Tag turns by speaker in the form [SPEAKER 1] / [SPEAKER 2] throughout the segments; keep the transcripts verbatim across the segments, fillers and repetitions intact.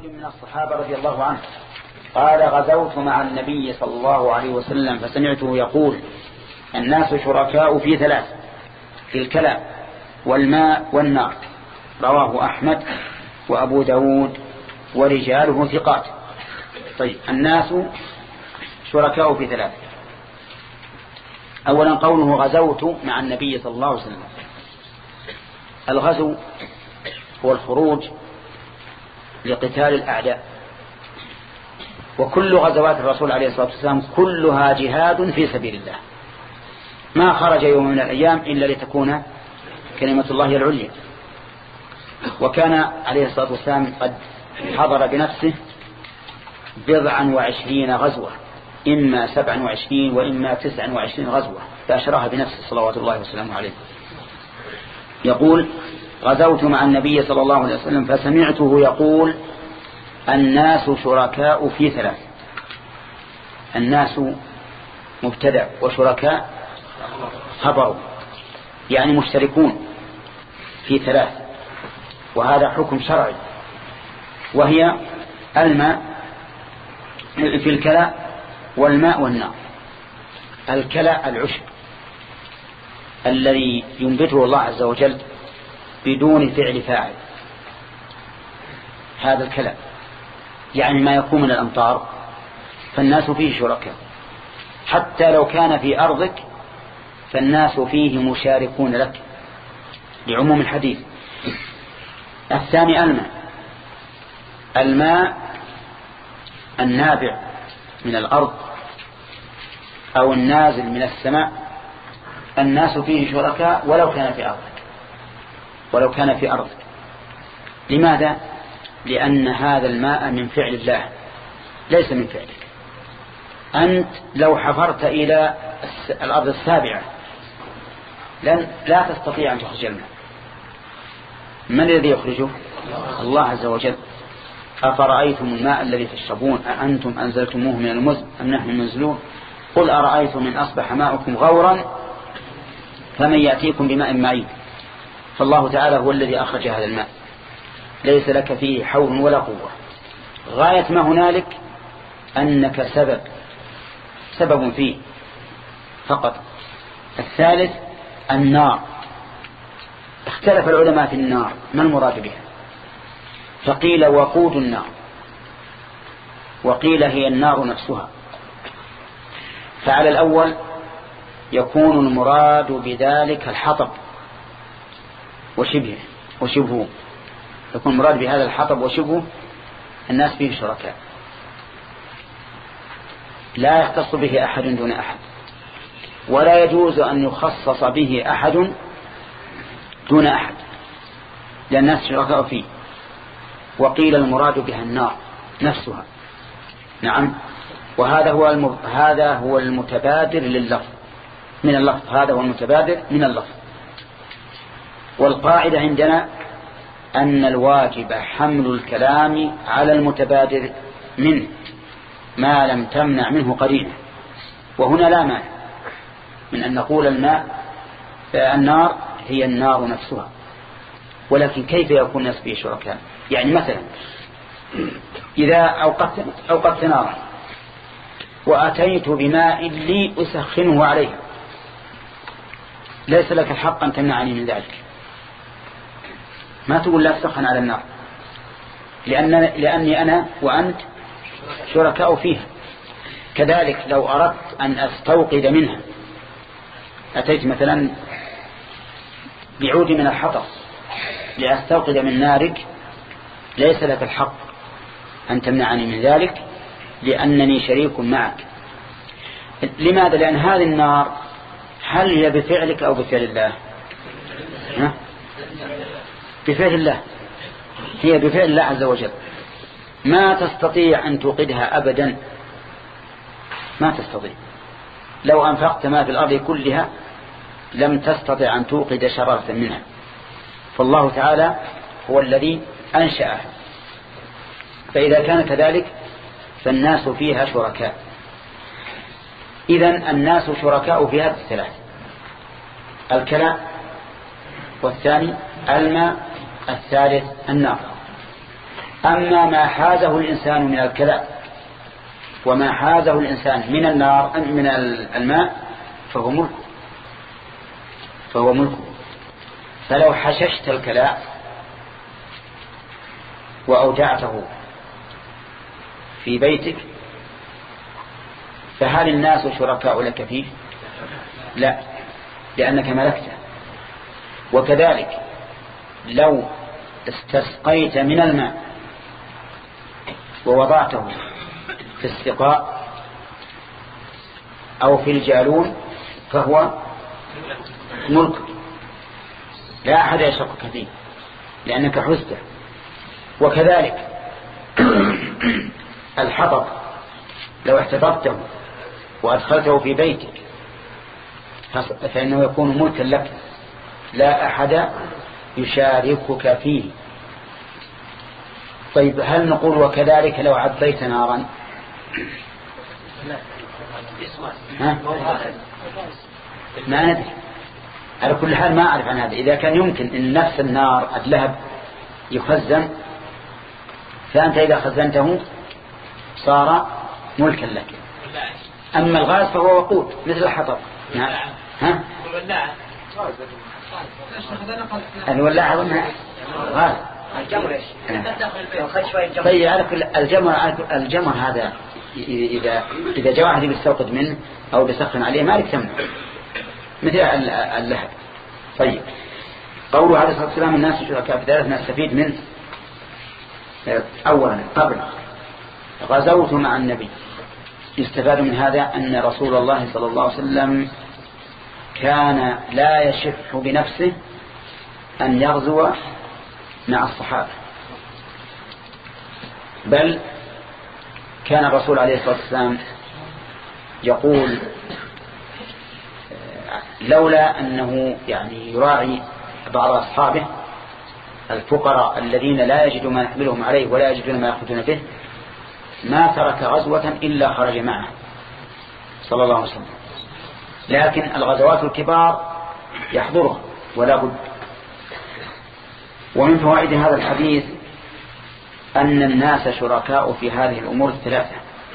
[SPEAKER 1] من الصحابة رضي الله عنه قال: غزوت مع النبي صلى الله عليه وسلم فسمعته يقول: الناس شركاء في ثلاث، في الكلام والماء والنار. رواه أحمد وأبو داود ورجاله ثقات. طيب، الناس شركاء في ثلاث. أولا قوله غزوت مع النبي صلى الله عليه وسلم. الغزو هو الخروج لقتال الأعداء، وكل غزوات الرسول عليه الصلاة والسلام كلها جهاد في سبيل الله، ما خرج يوم من الأيام إلا لتكون كلمة الله العليا. وكان عليه الصلاة والسلام قد حضر بنفسه بضعا وعشرين غزوة، إما سبعا وعشرين وإما تسعا وعشرين غزوة، فأشراها بنفسه صلوات الله وسلامه عليه. يقول: غزوت مع النبي صلى الله عليه وسلم فسمعته يقول: الناس شركاء في ثلاث. الناس مبتدأ وشركاء خبر، يعني مشتركون في ثلاث، وهذا حكم شرعي، وهي الماء في الكلاء والماء والنار. الكلاء العشب الذي ينبته الله عز وجل بدون فعل فاعل، هذا الكلاء، يعني ما يكون من الأمطار، فالناس فيه شركاء، حتى لو كان في أرضك فالناس فيه مشاركون لك لعموم الحديث. الثاني الماء، الماء النابع من الأرض أو النازل من السماء، الناس فيه شركاء ولو كان في أرضك، ولو كان في أرضك. لماذا؟ لأن هذا الماء من فعل الله ليس من فعلك. أنت لو حفرت إلى الأرض السابعة لن لا تستطيع أن تخرج الماء. من الذي يخرجه؟ الله عز وجل. أفرأيتم الماء الذي تشربون أأنتم أنزلتموه من المزن أم نحن المنزلون؟ قل أرأيتم من أصبح ماؤكم غورا فمن يأتيكم بماء معين. فالله تعالى هو الذي أخرج هذا الماء، ليس لك فيه حول ولا قوة. غاية ما هنالك أنك سبب سبب فيه فقط. الثالث النار. اختلف العلماء في النار ما المراد بها، فقيل وقود النار، وقيل هي النار نفسها. فعلى الأول يكون المراد بذلك الحطب وشبهه وشبهه يكون المراد بهذا الحطب وشبهه الناس فيه شركاء، لا يختص به أحد دون أحد، ولا يجوز أن يخصص به أحد دون أحد، لأن الناس شركاء فيه. وقيل المراد بها النار نفسها. نعم، وهذا هو الم... هذا هو المتبادر لللفظ من اللفظ، هذا هو المتبادر من اللفظ. والقاعدة عندنا أن الواجب حمل الكلام على المتبادر منه ما لم تمنع منه قرينة. وهنا لا مانع من أن نقول الماء النار هي النار نفسها، ولكن كيف يكون الناس فيه شركاء؟ يعني مثلا إذا أوقدت, أوقدت نارا وأتيت بماء لي أسخنه عليها، ليس لك الحق أن تمنعني من ذلك. ما تقول لا تسخن على النار، لأن لأني أنا وأنت شركاء فيها. كذلك لو أردت أن أستوقد منها، أتيت مثلا بعود من الحطب لأستوقد من نارك، ليس لك الحق أن تمنعني من ذلك، لأنني شريك معك. لماذا؟ لأن هذه النار هل هي بفعلك أو بفعل الله؟ ها؟ بفعل الله، هي بفعل الله عز وجل. ما تستطيع أن توقدها أبدا، ما تستطيع. لو أنفقت ما في الأرض كلها لم تستطع أن توقد شرارة منها. فالله تعالى هو الذي أنشأها. فإذا كان كذلك فالناس فيها شركاء. إذن الناس شركاء في هذه الثلاث: الكلاء، والثاني الماء، الثالث النار. أما ما حازه الإنسان من الكلى وما حازه الإنسان من النار من الماء فهو ملكه فهو ملكه فلو حششت الكلى وأودعته في بيتك فهل الناس شركاء لك فيه؟ لا، لأنك ملكته. وكذلك لو استسقيت من الماء ووضعته في السقاء أو في الجالون فهو ملك لا أحد يشرك فيه لأنك حزته. وكذلك الحطب لو احتفظته وأدخلته في بيتك فإنه يكون ملكا لك لا أحد يشاركك فيه. طيب هل نقول وكذلك لو عبيت نارا؟ ها؟ ما ندري، على كل حال ما أعرف عن هذا. إذا كان يمكن أن نفس النار اللهب يخزن فأنت إذا خزنته صار ملكا لك. أما الغاز فهو وقود مثل الحطب. ها؟ الولاعة والناس غاز. طيب على كل الجمر الجمر هذا إذا إذا جاء واحد يستوقد منه أو بيسخن عليه ما لك تمنع مثل اللهب. طيب قوله عليه الصلاة والسلام الناس شركاء في ذلك نستفيد منه. أولا قبل غزوت مع النبي يستفاد من هذا أن رسول الله صلى الله عليه وسلم كان لا يشح بنفسه أن يغزو مع الصحابة، بل كان الرسول عليه الصلاة والسلام يقول لولا أنه يعني يراعي بعض أصحابه الفقراء الذين لا يجدون ما يحملهم عليه ولا يجدون ما يأخذون به ما ترك غزوة إلا خرج معه صلى الله عليه وسلم. لكن الغزوات الكبار يحضرها ولا بد. ومن فوائد هذا الحديث أن الناس شركاء في هذه الأمور الثلاثة،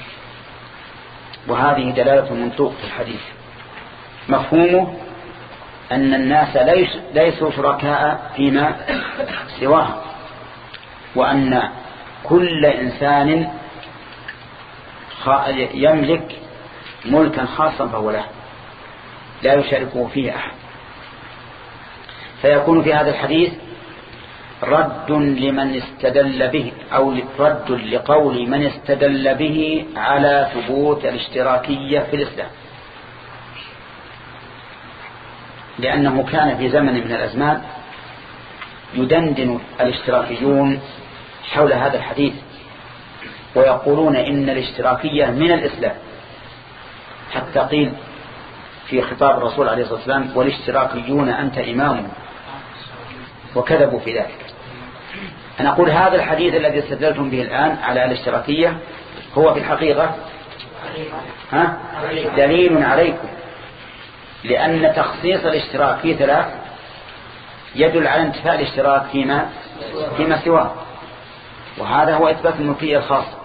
[SPEAKER 1] وهذه دلالة منطوق في الحديث. مفهومه أن الناس ليس ليسوا شركاء فيما سواها، وأن كل إنسان يملك ملكا خاصا فهو له لا يشاركه فيه أحد. فيكون في هذا الحديث رد لمن استدل به أو رد لقول من استدل به على ثبوت الاشتراكية في الإسلام، لأنه كان في زمن من الأزمان يدندن الاشتراكيون حول هذا الحديث ويقولون إن الاشتراكية من الإسلام، حتى قيل في خطاب الرسول عليه الصلاة والسلام والاشتراكيون أنت إمامهم، وكذبوا في ذلك. أنا أقول هذا الحديث الذي استدلتم به الآن على الاشتراكية هو في الحقيقة ها دليل عليكم، لأن تخصيص الاشتراك في ثلاث يدل على انتفاء الاشتراك فيما فيما سواه، وهذا هو إثبات الملكية الخاصة.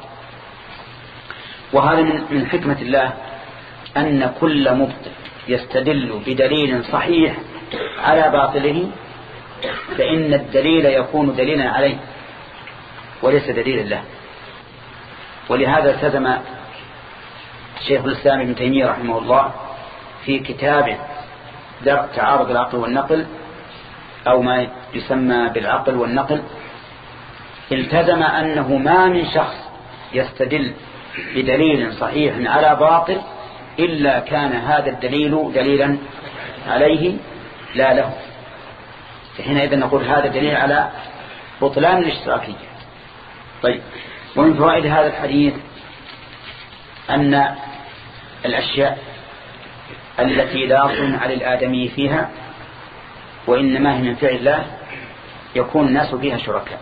[SPEAKER 1] وهذا من من حكمة الله أن كل مبطل يستدل بدليل صحيح على باطله فإن الدليل يكون دليلا عليه وليس دليلا له. ولهذا التزم شيخ الإسلام ابن تيمية رحمه الله في كتابه درء تعارض العقل والنقل أو ما يسمى بالعقل والنقل، التزم أنه ما من شخص يستدل بدليل صحيح على باطل إلا كان هذا الدليل دليلا عليه لا له. فحينئذ نقول هذا دليل على بطلان الاشتراكية. طيب ومن فوائد هذا الحديث أن الأشياء التي لا صنع للآدمي فيها وإنما هي من فعل الله يكون الناس فيها شركاء،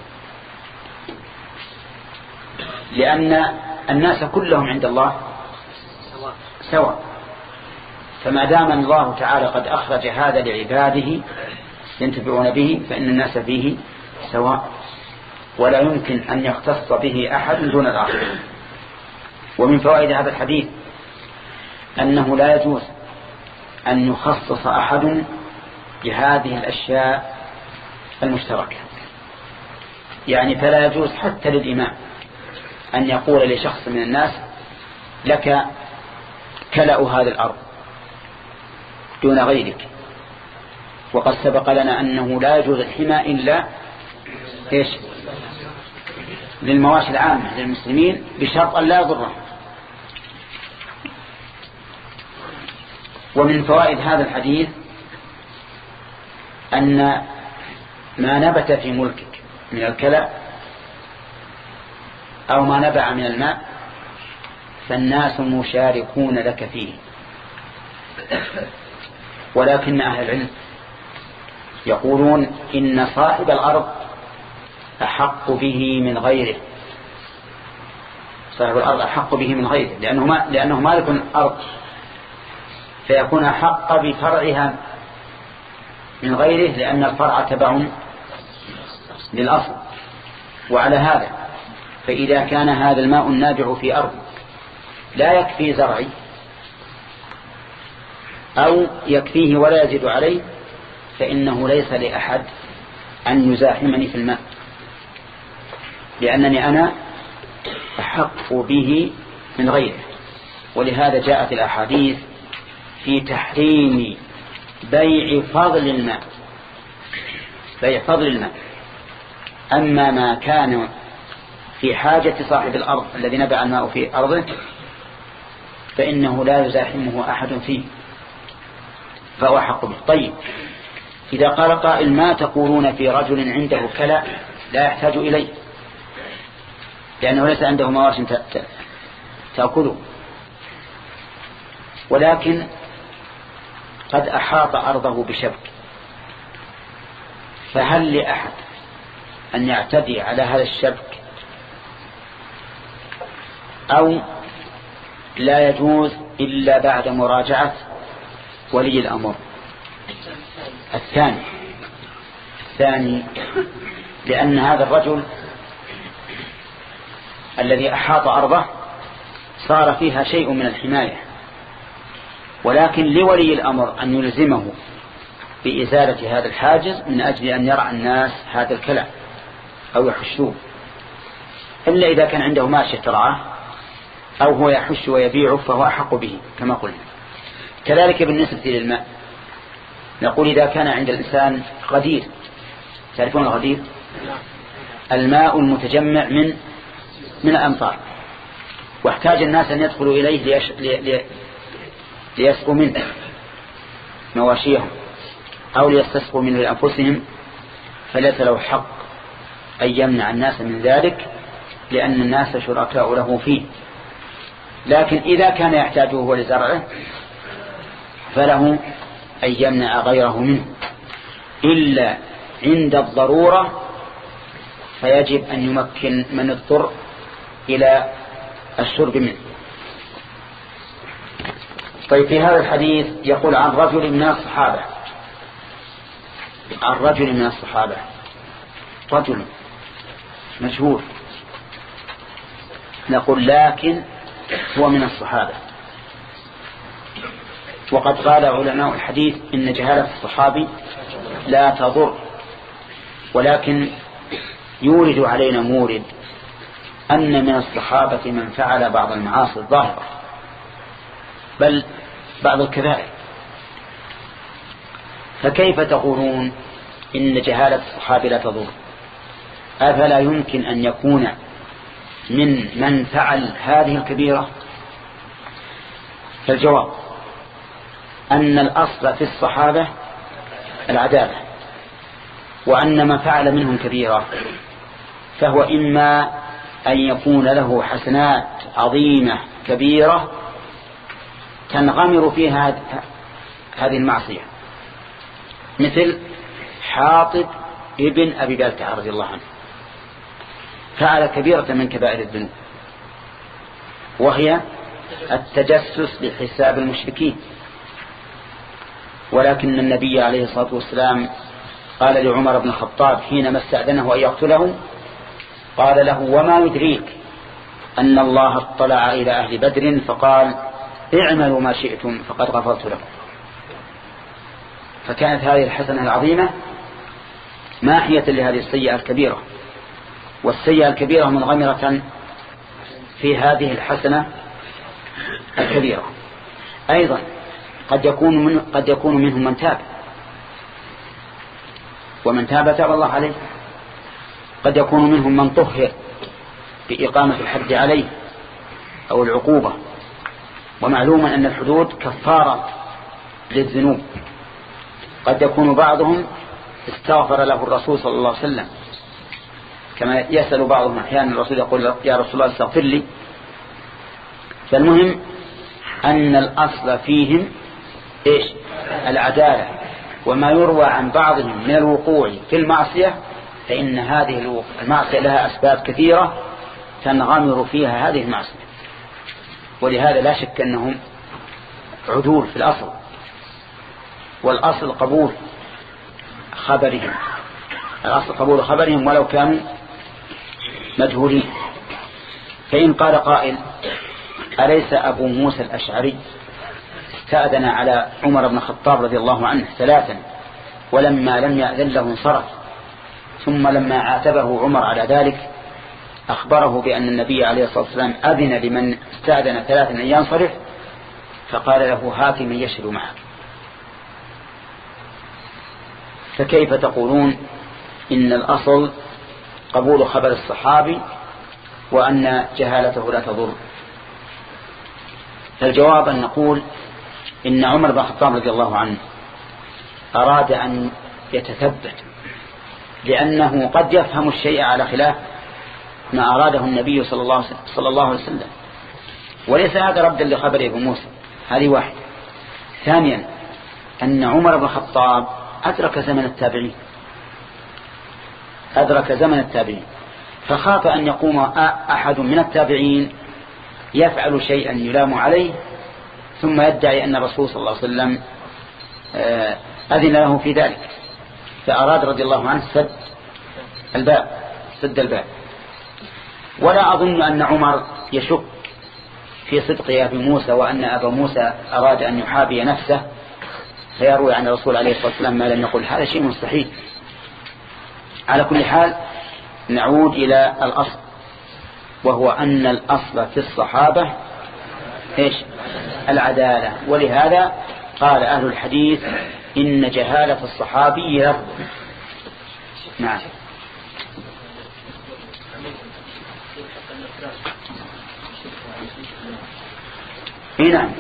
[SPEAKER 1] لأن الناس كلهم عند الله سواء. فما دام الله تعالى قد أخرج هذا لعباده ينتفعون به فإن الناس فيه سواء. ولا يمكن أن يختص به أحد دون الآخر. ومن فوائد هذا الحديث أنه لا يجوز أن يخصص أحد بهذه الأشياء المشتركة، يعني فلا يجوز حتى للإمام أن يقول لشخص من الناس لك كلأ هذه الأرض دون غيرك. وقد سبق لنا أنه لا يجوز الحمى إلا إيش؟ للمواشي العامة للمسلمين بشرط أن لا يضره. ومن فوائد هذا الحديث أن ما نبت في ملكك من الكلى أو ما نبع من الماء فالناس مشاركون لك فيه، ولكن أهل العلم يقولون إن صاحب الأرض أحق به من غيره. صاحب الأرض أحق به من غيره لأنه, ما لأنه مالك الأرض، فيكون أحق بفرعها من غيره لأن الفرع تبع للأصل. وعلى هذا فإذا كان هذا الماء النابع في أرض لا يكفي زرعي أو يكفيه ولا يزيد عليه فإنه ليس لأحد أن يزاحمني في الماء، لأنني أنا أحق به من غيره. ولهذا جاءت الأحاديث في تحريم بيع فضل الماء، بيع فضل الماء. أما ما كان في حاجة صاحب الأرض الذي نبع الماء في أرضه فإنه لا يزاحمه أحد فيه، فهو أحق به. طيب، إذا قال قائل ما تقولون في رجل عنده كلى لا يحتاج إليه لأنه ليس عنده مواش تأكله، ولكن قد أحاط أرضه بشبك، فهل لأحد أن يعتدي على هذا الشبك أو لا يجوز إلا بعد مراجعة ولي الأمر؟ الثاني الثاني لأن هذا الرجل الذي أحاط أرضه صار فيها شيء من الحماية، ولكن لولي الأمر أن يلزمه بإزالة هذا الحاجز من أجل أن يرعى الناس هذا الكلام أو يحشوه، إلا إذا كان عنده ماشية ترعاه أو هو يحش ويبيعه فهو أحق به كما قلنا. كذلك بالنسبة للماء، نقول إذا كان عند الإنسان غدير، تعرفون الغدير؟ الماء المتجمع من من الأمطار، واحتاج الناس أن يدخلوا إليه ليش... لي... ليسقوا منه مواشيهم أو ليستسقوا منه لأنفسهم، فليس له حق أن يمنع الناس من ذلك لأن الناس شركاء له فيه. لكن إذا كان يحتاجه هو لزرعه فله أن يمنع غيره منه إلا عند الضرورة، فيجب أن يمكن من اضطر إلى الشرب منه. طيب، في هذا الحديث يقول عن رجل من الصحابة، عن رجل من الصحابة، رجل مشهور، نقول لكن هو من الصحابة. وقد قال علماء الحديث إن جهالة الصحابي لا تضر، ولكن يورد علينا مورد أن من الصحابة من فعل بعض المعاصي الظاهرة بل بعض الكبائر، فكيف تقولون إن جهالة الصحابة لا تضر؟ أفلا يمكن أن يكون من من فعل هذه الكبيرة؟ فالجواب أن الأصل في الصحابة العدالة، وأن ما فعل منهم كبيرة فهو إما أن يكون له حسنات عظيمة كبيرة تنغمر فيها هذه المعصية، مثل حاطب ابن أبي بلتعة رضي الله عنه، فعل كبيرة من كبائر الذنوب وهي التجسس بحساب المشركين، ولكن النبي عليه الصلاة والسلام قال لعمر بن الخطاب حينما استأذنه أن يقتله: قال له وما يدريك أن الله اطلع إلى أهل بدر فقال اعملوا ما شئتم فقد غفرت لكم. فكانت هذه الحسنة العظيمة ماحية لهذه السيئة الكبيرة، والسيئة الكبيرة منغمرة في هذه الحسنة الكبيرة. أيضا قد يكون من قد يكون منهم من تاب، ومن تاب تاب الله عليه. قد يكون منهم من طهر بإقامة الحد عليه أو العقوبة، ومعلوم أن الحدود كفارة للذنوب. قد يكون بعضهم استغفر له الرسول صلى الله عليه وسلم، كما يسأل بعضهم أحيانا الرسول يقول يا رسول الله استغفر لي. فالمهم أن الأصل فيهم إيش؟ العدالة. وما يروى عن بعضهم من الوقوع في المعصية فإن هذه المعصية لها أسباب كثيرة تنغمر فيها هذه المعصية، ولهذا لا شك أنهم عدول في الأصل، والأصل قبول خبرهم، الأصل قبول خبرهم ولو كانوا مجهولين. فإن قال قائل أليس أبو موسى الأشعري استأذن على عمر بن الخطاب رضي الله عنه ثلاثا ولما لم يأذن له انصرف، ثم لما عاتبه عمر على ذلك أخبره بأن النبي عليه الصلاة والسلام أذن لمن استأذن ثلاثا أن ينصرف، فقال له هات من يشهد معك. فكيف تقولون إن الأصل قبول خبر الصحابي وأن جهالته لا تضر؟ فالجواب أن نقول إن عمر بن الخطاب رضي الله عنه أراد أن يتثبت، لأنه قد يفهم الشيء على خلاف ما أراده النبي صلى الله صلى الله عليه وسلم، وليس هذا ردا لخبر ابن موسى. هذه واحد. ثانيا أن عمر بن الخطاب أدرك زمن التابعين، أدرك زمن التابعين، فخاف أن يقوم أحد من التابعين يفعل شيئا يلام عليه ثم يدعي أن الرسول صلى الله عليه وسلم أذن له في ذلك، فأراد رضي الله عنه سد الباب سد الباب. ولا أظن أن عمر يشك في صدق أبي موسى وأن أبا موسى أراد أن يحابي نفسه فيروي عن الرسول عليه الصلاة والسلام ما لم يقل، هذا شيء مستحيل. على كل حال نعود إلى الأصل، وهو أن الأصل في الصحابة إيش؟ العدالة. ولهذا قال أهل الحديث إن جهالة الصحابي رفض. نعم. نعم.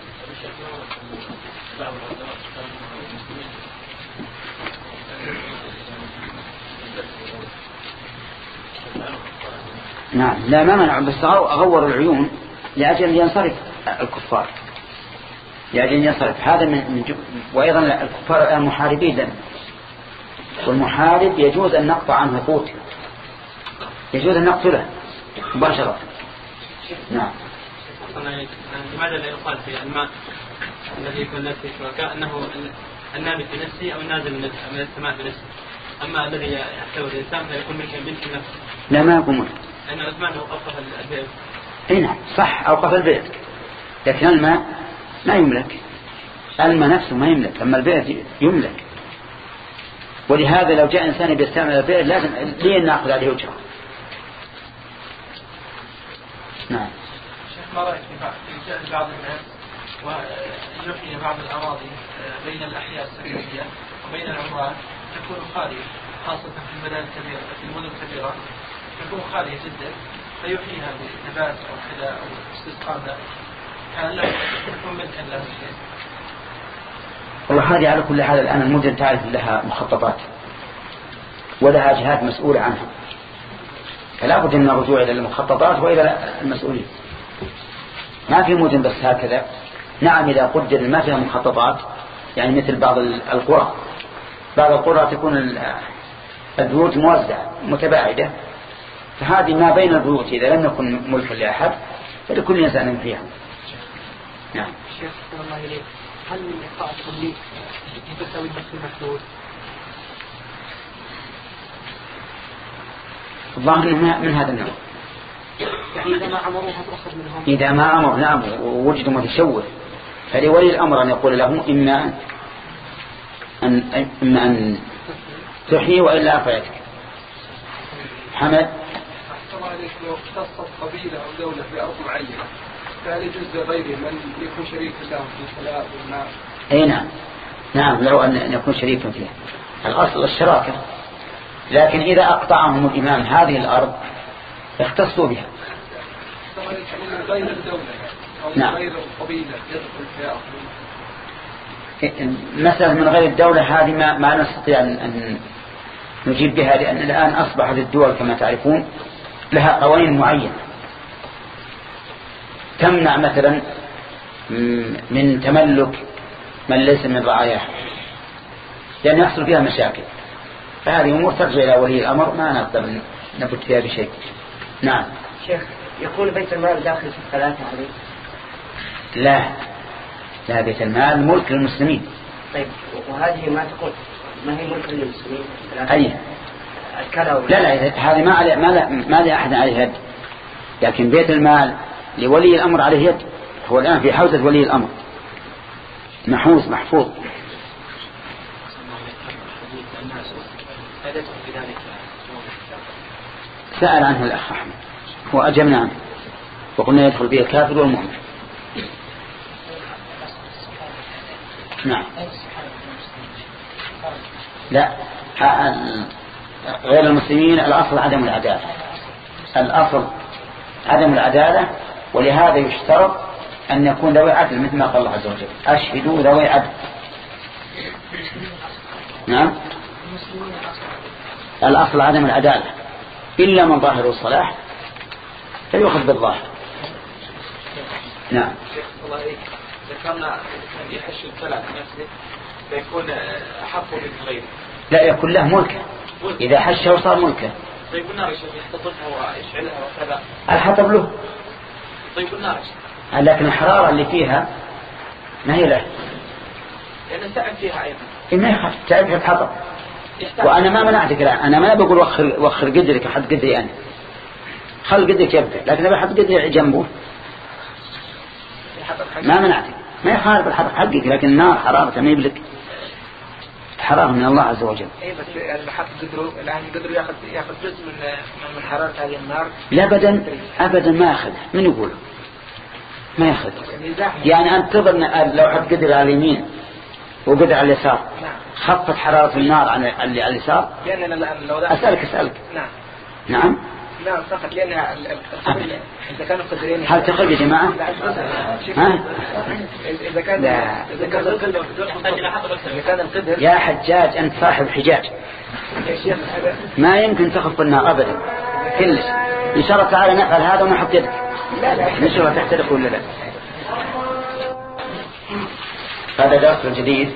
[SPEAKER 1] نعم لا ما منع، بس أغور العيون لأجل أن ينصرف الكفار، لأجل أن ينصرف هذا من جب... وأيضا الكفار المحاربين لنا، والمحارب يجوز أن نقطع عنه قوته، يجوز أن نقتله مباشرة. نعم.
[SPEAKER 2] لماذا لا يقال في الماء الذي يكون الناس في شركاء أنه النابت بنفسه أو النازل من السماء بنفسه، أما الذي يحتوي الإنسان فيكون ملكا بنفسه نفسه؟
[SPEAKER 1] لا ما يكون ملك،
[SPEAKER 2] لأن عثمان أوقف البئر.
[SPEAKER 1] اي نعم صح أوقف البئر، لكن الماء ما يملك، الماء نفسه ما يملك، أما البئر يملك. ولهذا لو جاء إنسان بيستعمل البئر لازم لين نأخذ عليه أجرة. نعم.
[SPEAKER 2] شيخ ما رأيك في بعض الناس ويحيي بعض الأراضي بين الأحياء السكنية وبين العمران تكون خالية، خاصة في المدن الكبيرة في المدن الكبيرة تكون خالية جدا، فيحييها بنبات أو كذا أو استسقاء ذلك، هل لا تكون ملكا له شيء؟
[SPEAKER 1] والله هذه على كل حال الآن المدن تعرف لها مخططات ولها جهات مسؤولة عنها، فلا بد من الرجوع إلى المخططات وإلى المسؤولين. ما في مدن بس هكذا. نعم إذا قدر ما فيها مخططات، يعني مثل بعض القرى، بعض القرى تكون البيوت موزعة متباعدة، فهذه ما بين البيوت إذا لم يكن ملكا لأحد فلكل إنسان فيها. نعم.
[SPEAKER 3] شيخ الله إليك، هل من إخطاء التمليك تساوي نفس المحدود؟
[SPEAKER 1] الظاهر من هذا النوع.
[SPEAKER 3] يعني إذا ما عمروها تأخذ منهم.
[SPEAKER 1] إذا ما عمر نعم ووجدوا متشوه فلولي الأمر أن يقول له إما أن إما أن تحيي وإلا أفعلك. حمد.
[SPEAKER 4] أحسن عليك لو اختصت قبيلة أو دولة في أرض معينة فهل يجوز لغيره من يكون شريك له في الصلاة والماء؟
[SPEAKER 1] أي نعم نعم لو أن يكون شريكا فيها الأصل الشراكة، لكن إذا أقطعهم الإمام هذه الأرض اختصوا بها.
[SPEAKER 4] من غير الدولة أو من
[SPEAKER 1] نعم.
[SPEAKER 4] غير القبيلة يدخل فيها
[SPEAKER 1] مسألة من غير الدولة هذه ما, ما نستطيع أن نجيب بها، لأن الآن أصبحت الدول كما تعرفون لها قوانين معينة تمنع مثلا من تملك من ليس من رعاياها لأن يحصل فيها مشاكل، فهذه أمور ترجع إلى ولي الأمر ما نقدر نبت فيها بشيء. نعم.
[SPEAKER 3] شيخ يكون بيت المال داخل في الثلاثة عليه؟
[SPEAKER 1] لا لا، بيت المال ملك للمسلمين.
[SPEAKER 3] طيب وهذه ما تكون ما هي ملك للمسلمين؟
[SPEAKER 1] أي لا لا هذه ما عليه ما لا ما لأحد عليه يد، لكن بيت المال لولي الأمر عليه يد، هو الآن في حوزة ولي الأمر محوز محفوظ. سأل عنه الأخ أحمد وأجبنا عنه وقلنا يدخل به الكافر والمؤمن. نعم. لا غير المسلمين الأصل عدم العدالة، الأصل عدم العدالة، ولهذا يشترط أن يكون ذوي عدل مثل ما قال الله عز وجل أشهدوا ذوي عدل. نعم. الأصل عدم العدالة إلا من ظاهر الصلاح فيؤخذ بالظاهر. نعم.
[SPEAKER 2] الله عليك ذكرنا يحش الثلاث مسجد فيكون أحق من غيره.
[SPEAKER 1] لا يكون له ملكه إذا حشه صار ملكه.
[SPEAKER 2] طيب النار يحتطبها ويشعلها وكذا
[SPEAKER 1] الحطب له.
[SPEAKER 2] طيب النار
[SPEAKER 1] لكن الحرارة اللي فيها ما هي له،
[SPEAKER 2] لأن تعب فيها أيضا.
[SPEAKER 1] ما يخاف تعب في الحطب. وأنا ما منعتك الآن، أنا ما بقول وخر وخر قدرك حد قدري أنا، خل قدرك يبقى، لكن إذا حد قدري جنبه ما منعتك، ما يخالف الحطب حقك، لكن النار حرارة ما يبلك، حرارة من الله عز وجل.
[SPEAKER 2] أي بس الحط قدره الآن قدره يأخذ يأخذ جزء من من حرارة هذه النار.
[SPEAKER 1] لا أبدا أبدا ما أخذ، من يقول ما يأخذ؟ يعني أنت تظن لو حد قدر على اليمين وقدر على اليسار خفت حرارة النار عن اللي على اليسار؟ أسألك أسألك.
[SPEAKER 2] نعم.
[SPEAKER 1] نعم.
[SPEAKER 2] نعم فقط لأنها إذا كانوا قدرين.
[SPEAKER 1] هل تقل يا جماعة؟ ها؟
[SPEAKER 2] إذا كان إذا كان القدر إذا كان القدر.
[SPEAKER 1] يا حجاج أنت صاحب حجاج، ما يمكن تخف النار أبدا كلش. إن شاء الله تعالى نفعل هذا ونحط يدك نشوف تحترق ولا لا. هذا درس جديد.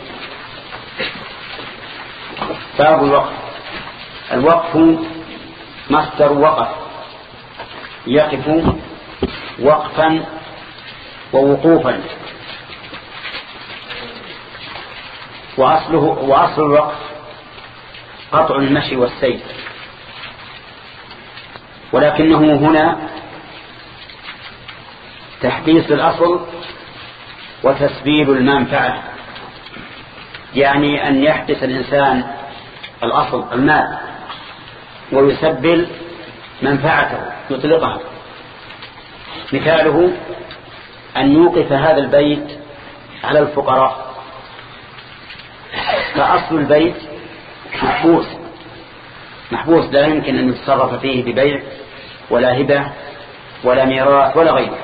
[SPEAKER 1] باب الوقف. الوقف مصدر وقف يقف وقفا ووقوفا، وأصله وأصل الوقف قطع المشي والسير، ولكنه هنا تحديث الأصل وتسبيل المنفعة، يعني أن يحدث الإنسان الأصل المال ويسبل منفعته يطلقها. مثاله أن يوقف هذا البيت على الفقراء، فأصل البيت محبوس محبوس لا يمكن أن يتصرف فيه ببيع ولا هبة ولا ميراث ولا غيره،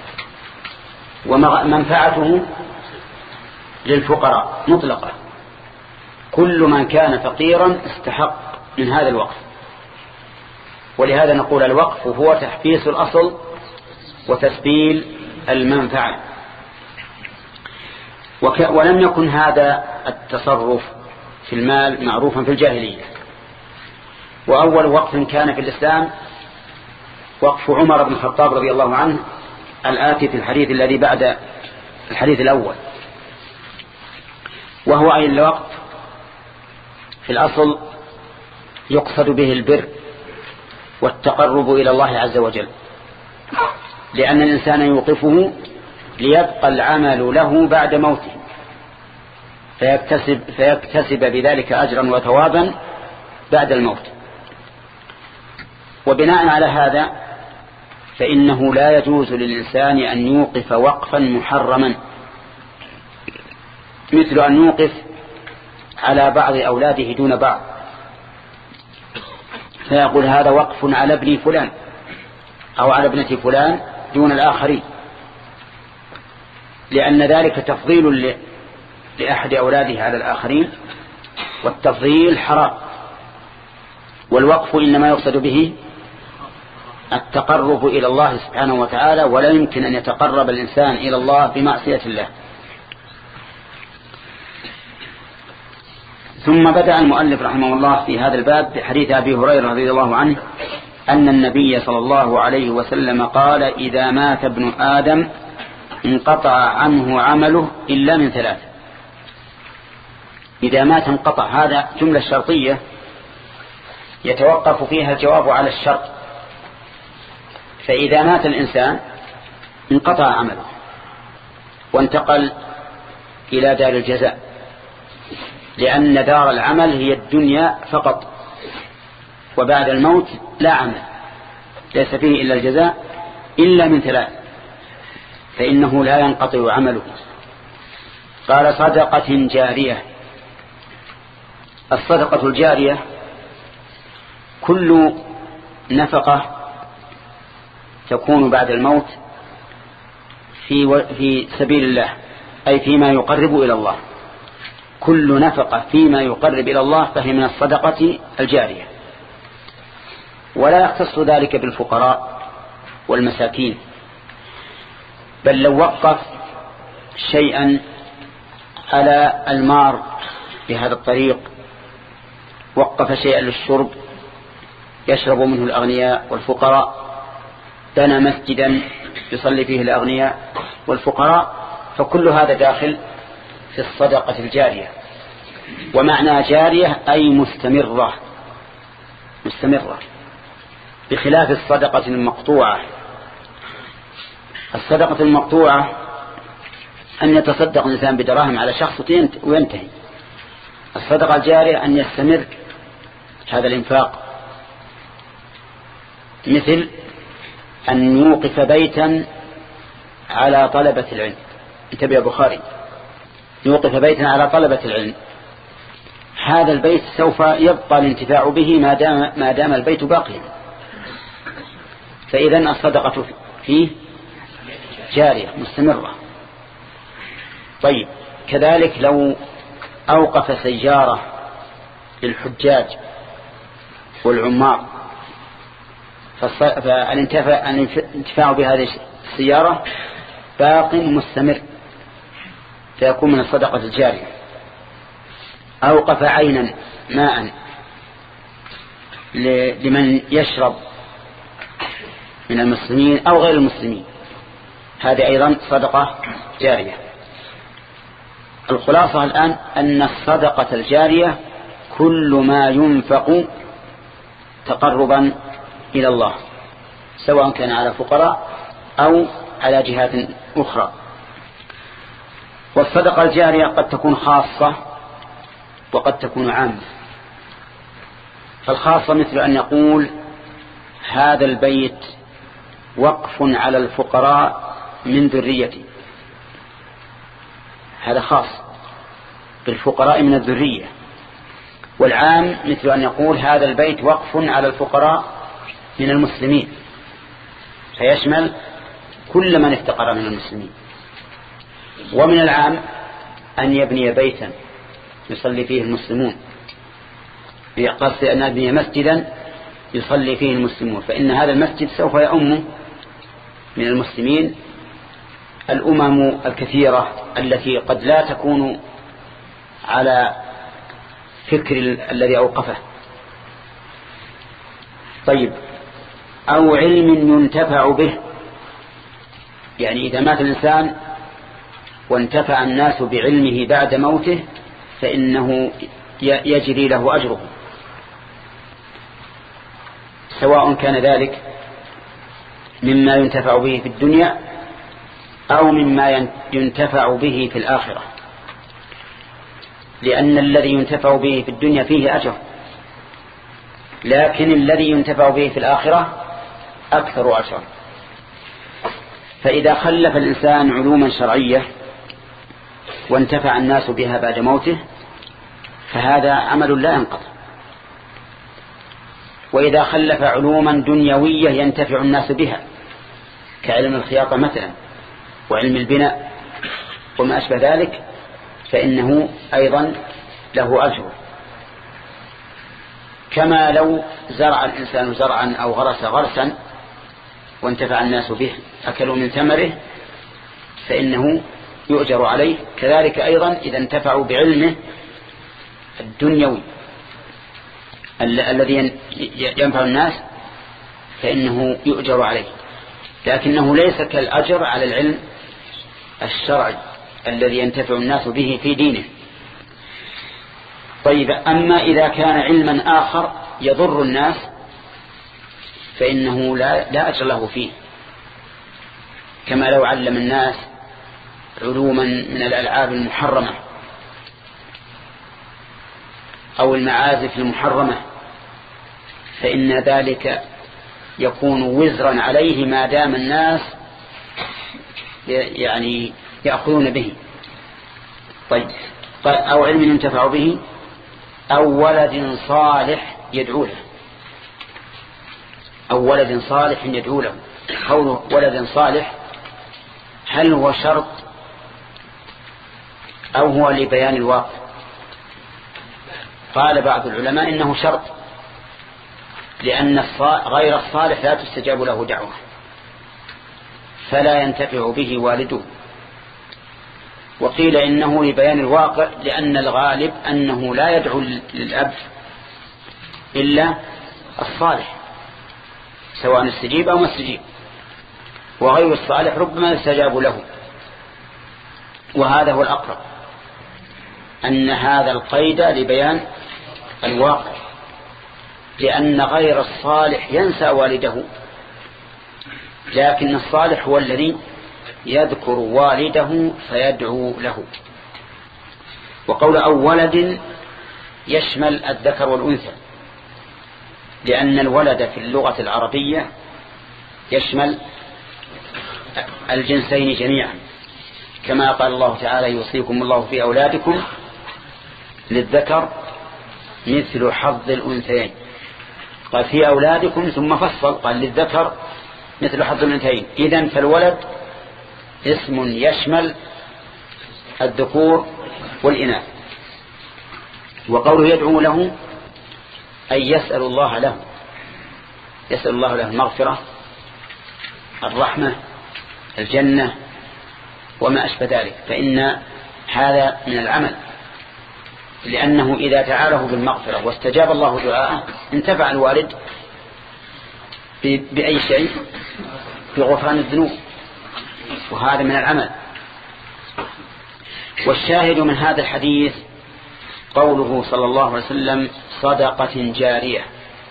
[SPEAKER 1] ومنفعته للفقراء مطلقة، كل من كان فقيرا استحق من هذا الوقف. ولهذا نقول الوقف هو تحفيز الأصل وتسبيل المنفعة. ولم يكن هذا التصرف في المال معروفا في الجاهلية، وأول وقف كان في الإسلام وقف عمر بن الخطاب رضي الله عنه الآتي في الحديث الذي بعد الحديث الأول، وهو أي الوقت في الأصل يقصد به البر والتقرب إلى الله عز وجل، لأن الإنسان يوقفه ليبقى العمل له بعد موته فيكتسب, فيكتسب بذلك أجرا وثوابا بعد الموت. وبناء على هذا فإنه لا يجوز للإنسان أن يوقف وقفا محرما، مثل أن يوقف على بعض أولاده دون بعض، فيقول هذا وقف على ابن فلان أو على ابنة فلان دون الآخرين، لأن ذلك تفضيل لأحد أولاده على الآخرين، والتفضيل حرام. والوقف إنما يقصد به التقرب إلى الله سبحانه وتعالى، ولا يمكن أن يتقرب الإنسان إلى الله بمعصية الله. ثم بدأ المؤلف رحمه الله في هذا الباب بحديث أبي هريرة رضي الله عنه أن النبي صلى الله عليه وسلم قال: إذا مات ابن آدم انقطع عنه عمله إلا من ثلاث. إذا مات انقطع، هذا جملة شرطية يتوقف فيها الجواب على الشرط. فإذا مات الإنسان انقطع عمله وانتقل إلى دار الجزاء، لأن دار العمل هي الدنيا فقط، وبعد الموت لا عمل، ليس فيه إلا الجزاء إلا من ثلاث، فإنه لا ينقطع عمله. قال: صدقة جارية. الصدقة الجارية كل نفقة تكون بعد الموت في في سبيل الله، أي فيما يقرب إلى الله. كل نفقة فيما يقرب إلى الله فهي من الصدقة الجارية، ولا يختص ذلك بالفقراء والمساكين، بل لو وقف شيئا على المار بهذا الطريق، وقف شيئا للشرب يشرب منه الأغنياء والفقراء، بنى مسجدا يصلي فيه الأغنياء والفقراء، فكل هذا داخل في الصدقة الجارية. ومعنى جارية أي مستمرة مستمرة بخلاف الصدقة المقطوعة. الصدقة المقطوعة أن يتصدق الإنسان بدراهم على شخص وينتهي. الصدقة الجارية أن يستمر هذا الإنفاق، مثل أن يوقف بيتا على طلبة العلم. انتبه يا بخاري، يوقف بيتا على طلبة العلم، هذا البيت سوف يبقى الانتفاع به ما دام, ما دام البيت باقيا، فإذن الصدقة فيه جارية مستمرة. طيب، كذلك لو أوقف سيارة للحجاج والعمار، فالانتفاع بهذه السيارة باق مستمر، فيكون من الصدقة الجارية. أوقف عينا ماء لمن يشرب من المسلمين أو غير المسلمين، هذه أيضا صدقة جارية. الخلاصة الآن أن الصدقة الجارية كل ما ينفق تقربا إلى الله، سواء كان على فقراء أو على جهات أخرى. والصدقة الجارية قد تكون خاصة وقد تكون عامة. فالخاصة مثل أن يقول هذا البيت وقف على الفقراء من ذريتي، هذا خاص بالفقراء من الذرية. والعام مثل أن يقول هذا البيت وقف على الفقراء من المسلمين، فيشمل كل من افتقر من المسلمين. ومن العام أن يبني بيتا يصلي فيه المسلمون، بقصد أن يبني مسجدا يصلي فيه المسلمون، فإن هذا المسجد سوف يؤم من المسلمين الأمم الكثيرة التي قد لا تكون على فكر الذي أوقفه. طيب، أو علم ينتفع به، يعني إذا مات الإنسان وانتفع الناس بعلمه بعد موته فإنه يجري له أجره، سواء كان ذلك مما ينتفع به في الدنيا أو مما ينتفع به في الآخرة، لأن الذي ينتفع به في الدنيا فيه أجر، لكن الذي ينتفع به في الآخرة أكثر أجرا. فإذا خلف الإنسان علوما شرعية وانتفع الناس بها بعد موته فهذا عمل لا ينقطع. وإذا خلف علوما دنيوية ينتفع الناس بها كعلم الخياطة مثلا وعلم البناء وما أشبه ذلك فإنه أيضا له أجر. كما لو زرع الإنسان زرعا أو غرس غرسا وانتفع الناس به أكلوا من ثمره فإنه يؤجر عليه، كذلك أيضا إذا انتفعوا بعلمه الدنيوي الذي ينفع الناس فإنه يؤجر عليه، لكنه ليس كالأجر على العلم الشرعي الذي ينتفع الناس به في دينه. طيب، أما إذا كان علما آخر يضر الناس فإنه لا, لا أجر له فيه، كما لو علم الناس علوما من الألعاب المحرمة أو المعازف المحرمة فإن ذلك يكون وزرا عليه ما دام الناس يعني يأخذون به. طيب، أو علم ينتفع به أو ولد صالح يدعو له، أو ولد صالح يدعو له. قوله ولد صالح هل هو شرط أو هو لبيان الواقع؟ قال بعض العلماء إنه شرط، لأن غير الصالح لا تستجاب له دعوة فلا ينتفع به والده. وقيل إنه لبيان الواقع لأن الغالب أنه لا يدعو للأب إلا الصالح سواء استجيب أو ما استجيب، وغير الصالح ربما يستجاب له. وهذا هو الأقرب، أن هذا القيد لبيان الواقع، لأن غير الصالح ينسى والده، لكن الصالح هو الذي يذكر والده فيدعو له. وقول أو ولد يشمل الذكر والأنثى، لأن الولد في اللغة العربية يشمل الجنسين جميعا، كما قال الله تعالى يوصيكم الله في أولادكم للذكر مثل حظ الأنثيين. قال في أولادكم ثم فصل قال للذكر مثل حظ الأنثيين. إذن فالولد اسم يشمل الذكور والإناث. وقوله يدعو له أي يسأل الله له، يسأل الله له المغفرة الرحمة الجنة وما أشبه ذلك، فإن هذا من العمل، لأنه إذا دعاه بالمغفرة واستجاب الله دعاءه انتفع الوالد بأي شيء؟ بغفران الذنوب، وهذا من العمل. والشاهد من هذا الحديث قوله صلى الله عليه وسلم صدقة جارية،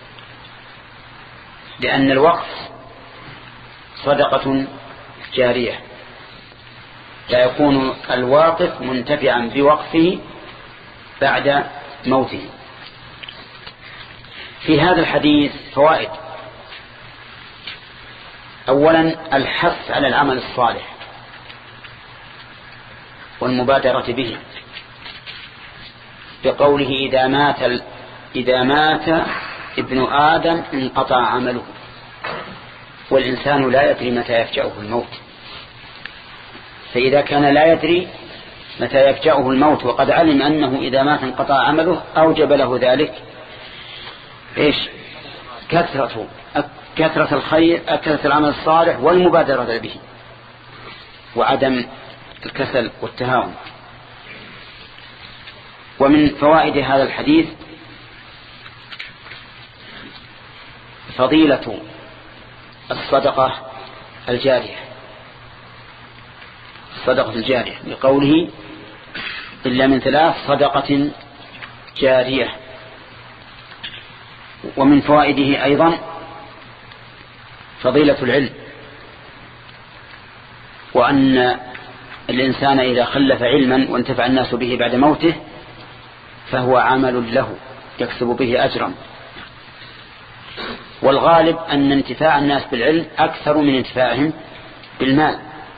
[SPEAKER 1] لأن الوقف صدقة جارية، لا يكون الواقف منتفعا بوقفه بعد موته. في هذا الحديث فوائد. أولا الحث على العمل الصالح والمبادرة به، بقوله إذا مات إذا مات ابن آدم انقطع عمله، والإنسان لا يدري متى يفجأه الموت، فإذا كان لا يدري متى يفجأه الموت وقد علم أنه إذا مات انقطع عمله أوجب له ذلك إيش؟ كثرة كثرة الخير، كثرة العمل الصالح والمبادرة به، وعدم الكسل والتهاون. ومن فوائد هذا الحديث فضيلة الصدقة الجارية، الصدقة الجارية لقوله إلا من ثلاث صدقة جارية. ومن فوائده أيضا فضيلة العلم، وأن الإنسان إذا خلف علما وانتفع الناس به بعد موته فهو عمل له يكسب به أجرا. والغالب أن انتفاع الناس بالعلم أكثر من انتفاعهم بالمال،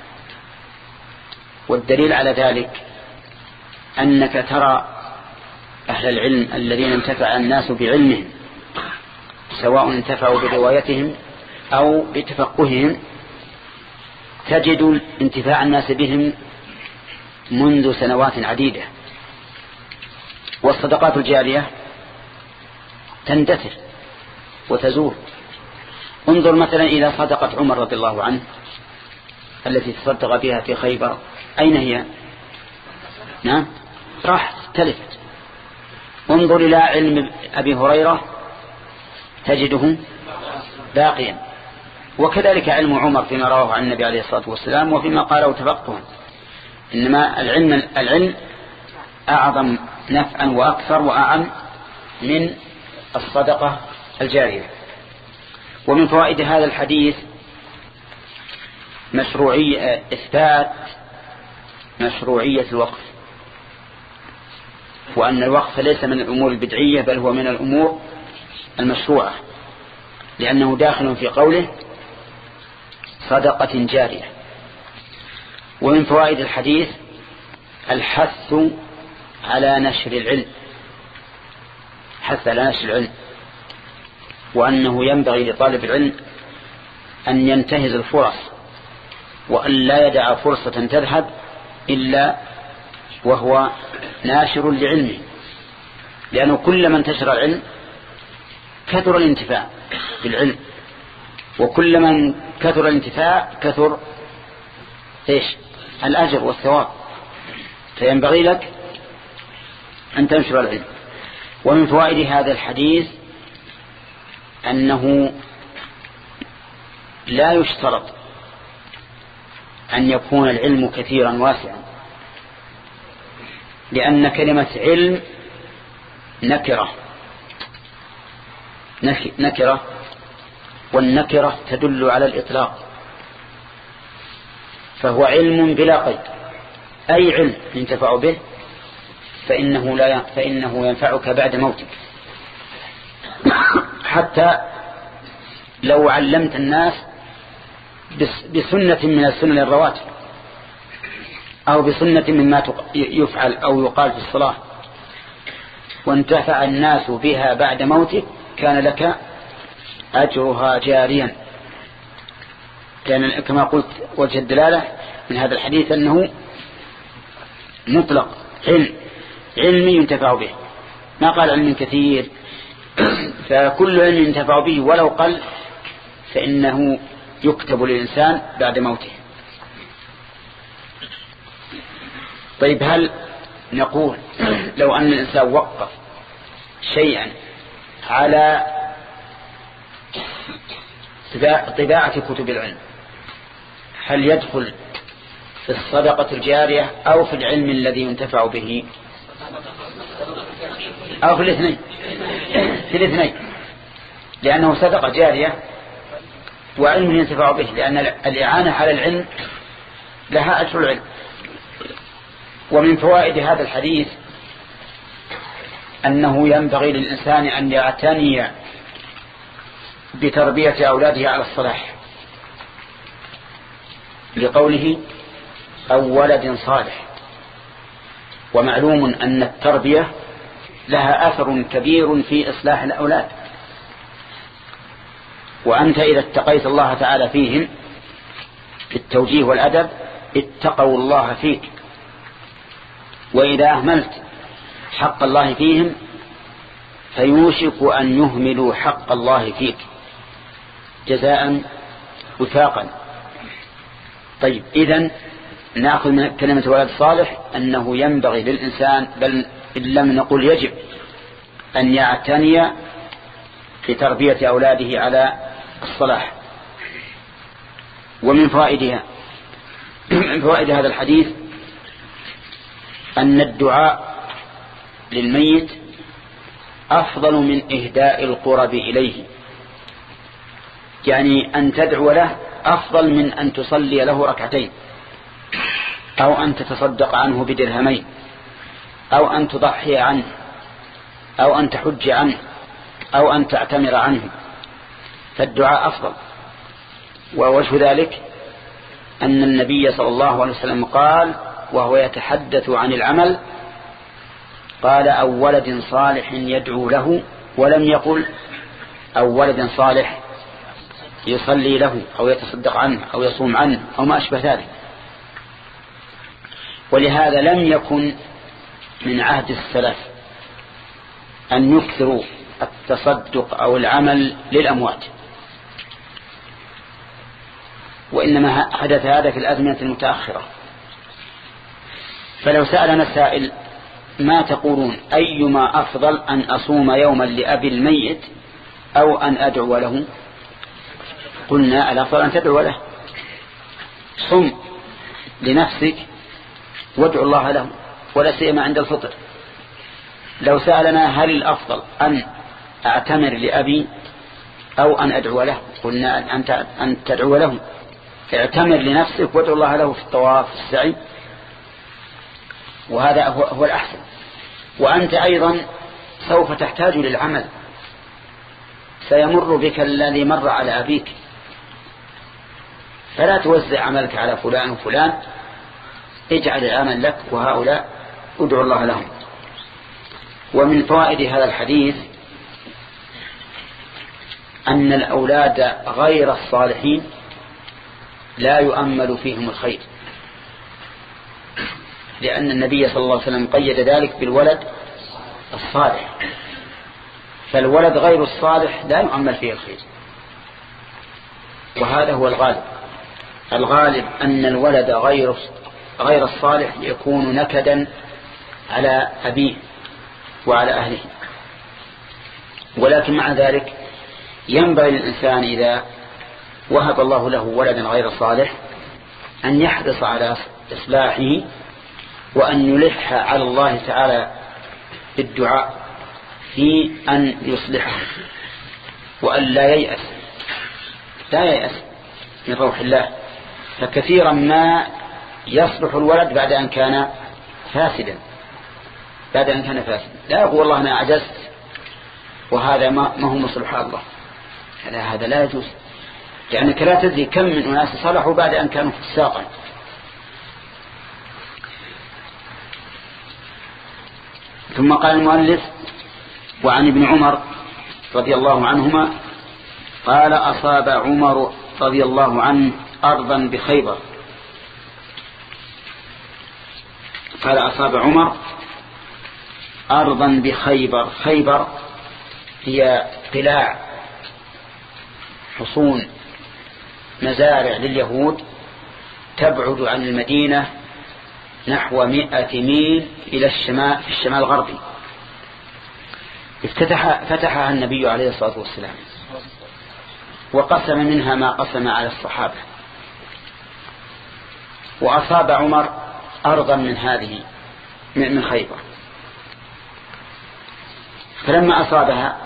[SPEAKER 1] والدليل على ذلك أنك ترى أهل العلم الذين انتفع الناس بعلمهم سواء انتفعوا بروايتهم أو بتفقههم، تجد انتفاع الناس بهم منذ سنوات عديدة. والصدقات الجارية تندثر وتزول. انظر مثلا إلى صدقة عمر رضي الله عنه التي تصدق بها في خيبر، أين هي؟ نعم راح تلفت. انظر إلى علم أبي هريرة تجده باقيا، وكذلك علم عمر فيما رواه عن النبي عليه الصلاة والسلام وفيما قاله تفقها. إنما العلم, العلم أعظم نفعا وأكثر وأعم من الصدقة الجارية. ومن فوائد هذا الحديث مشروعية إثبات مشروعية الوقف، وأن الوقف ليس من الأمور البدعية بل هو من الأمور المشروعة، لأنه داخل في قوله صدقة جارية. ومن فوائد الحديث الحث على نشر العلم، حث على نشر العلم، وأنه ينبغي لطالب العلم أن ينتهز الفرص وأن لا يدع فرصة تذهب إلا وهو ناشر لعلمه، لأنه كلما انتشر العلم كثر الانتفاع بالعلم، وكلما كثر الانتفاع كثر إيش الأجر والثواب، فينبغي لك أن تنشر العلم. ومن فوائد هذا الحديث أنه لا يشترط أن يكون العلم كثيرا واسعا، لأن كلمة علم نكرة نكرة والنكرة تدل على الإطلاق، فهو علم بلا قيد، أي علم ينتفع به فإنه, لا فإنه ينفعك بعد موتك. حتى لو علمت الناس بسنة من السنن الرواتب أو بسنة مما يفعل أو يقال في الصلاة وانتفع الناس بها بعد موتك كان لك أجرها جاريا، لأن كما قلت وجه الدلالة من هذا الحديث أنه مطلق علم علمي ينتفع به، ما قال علم كثير، فكل علم ينتفع به ولو قل فإنه يكتب للإنسان بعد موته. طيب هل نقول لو أن الإنسان وقف شيئا على طباعة كتب العلم هل يدخل في الصدقة الجارية أو في العلم الذي ينتفع به أو في الاثنين؟ في الاثنين، لأنه صدقة جارية وعلم ينتفع به، لأن الإعانة على العلم لها أجر العلم. ومن فوائد هذا الحديث أنه ينبغي للإنسان أن يعتني بتربية أولاده على الصلاح، لقوله أو ولد صالح. ومعلوم أن التربية لها أثر كبير في إصلاح الأولاد، وأنت إذا اتقيت الله تعالى فيهم في التوجيه والأدب اتقوا الله فيك، وإذا أهملت حق الله فيهم فيوشك أن يهملوا حق الله فيك جزاء وفاقا. طيب إذن نأخذ من كلمة ولد صالح أنه ينبغي للإنسان، بل إن لم نقل يجب، أن يعتني في تربية أولاده على الصلاح. ومن فوائدها من فوائد هذا الحديث أن الدعاء للميت أفضل من إهداء القرب إليه، يعني أن تدعو له أفضل من أن تصلي له ركعتين، أو أن تتصدق عنه بدرهمين، أو أن تضحي عنه، أو أن تحج عنه، أو أن تعتمر عنه، فالدعاء أفضل. ووجه ذلك أن النبي صلى الله عليه وسلم قال وهو يتحدث عن العمل، قال أو ولد صالح يدعو له، ولم يقل أو ولد صالح يصلي له أو يتصدق عنه أو يصوم عنه أو ما أشبه ذلك. ولهذا لم يكن من عهد السلف أن يكثروا التصدق أو العمل للأموات، وإنما حدث هذا في الأزمنة المتأخرة. فلو سألنا سائل ما تقولون أيما أفضل أن أصوم يوما لأبي الميت أو أن أدعو له؟ قلنا الأفضل أن تدعو له. صم لنفسك وادعو الله له، ولا سيما عند الفطر. لو سألنا هل الأفضل أن أعتمر لأبي أو أن أدعو له؟ قلنا أنت أن تدعو له. اعتمر لنفسك وادعو الله له في الطواف في السعي، وهذا هو, هو الأحسن. وأنت أيضا سوف تحتاج للعمل، سيمر بك الذي مر على أبيك، فلا توزع عملك على فلان وفلان، اجعل العمل لك وهؤلاء ادعو الله لهم. ومن فوائد هذا الحديث أن الأولاد غير الصالحين لا يؤمل فيهم الخير، لأن النبي صلى الله عليه وسلم قيد ذلك بالولد الصالح، فالولد غير الصالح لا يؤمل فيه الخير، وهذا هو الغالب. الغالب أن الولد غير غير الصالح يكون نكدا على أبيه وعلى أهله. ولكن مع ذلك ينبغي للإنسان إذا وهب الله له ولدا غير صالح أن يحرص على إصلاحه، وأن يلح على الله تعالى بالدعاء في أن يصلحه، وأن لا ييأس لا ييأس من روح الله. فكثيرا ما يصلح الولد بعد أن كان فاسدا بعد أن كان فاسدا لا يقول والله أنا عجزت وهذا ما هو مصلح الله، هذا لا يجوز، لأنك لا تدري كم من أناس صلحوا بعد أن كانوا فساقا. ثم قال المؤلف وعن ابن عمر رضي الله عنهما قال أصاب عمر رضي الله عنه أرضا بخيبر. قال أصاب عمر أرضا بخيبر. خيبر هي قلاع حصون مزارع لليهود تبعد عن المدينة نحو مئة ميل إلى الشمال في الشمال الغربي. افتتح فتحها النبي عليه الصلاة والسلام، وقسم منها ما قسم على الصحابة. وأصاب عمر أرضا من هذه من خيبر، فلما أصابها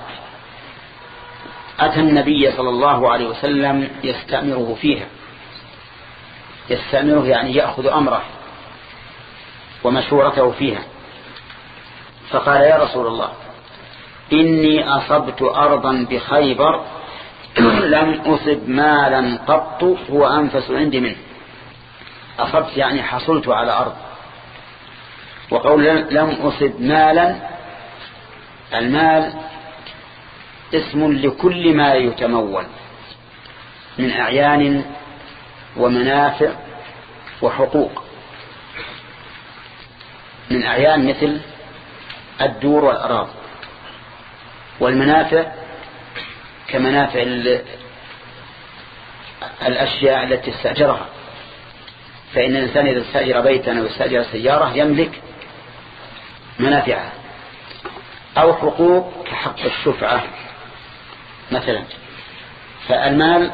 [SPEAKER 1] أتى النبي صلى الله عليه وسلم يستأمره فيها. يستأمره يعني يأخذ أمره ومشورته فيها. فقال يا رسول الله إني أصبت أرضا بخيبر لم أصب مالا قط هو أنفس عندي منه. أصبت يعني حصلت على أرض، وقول لم أصب مالا، المال اسم لكل ما يتمول من أعيان ومنافع وحقوق. من أعيان مثل الدور والأراضي، والمنافع كمنافع الأشياء التي استأجرها، فإن الإنسان إذا استأجر بيتا أو استأجر سيارة يملك منافعها. أو حقوق كحق الشفعة مثلا. فالمال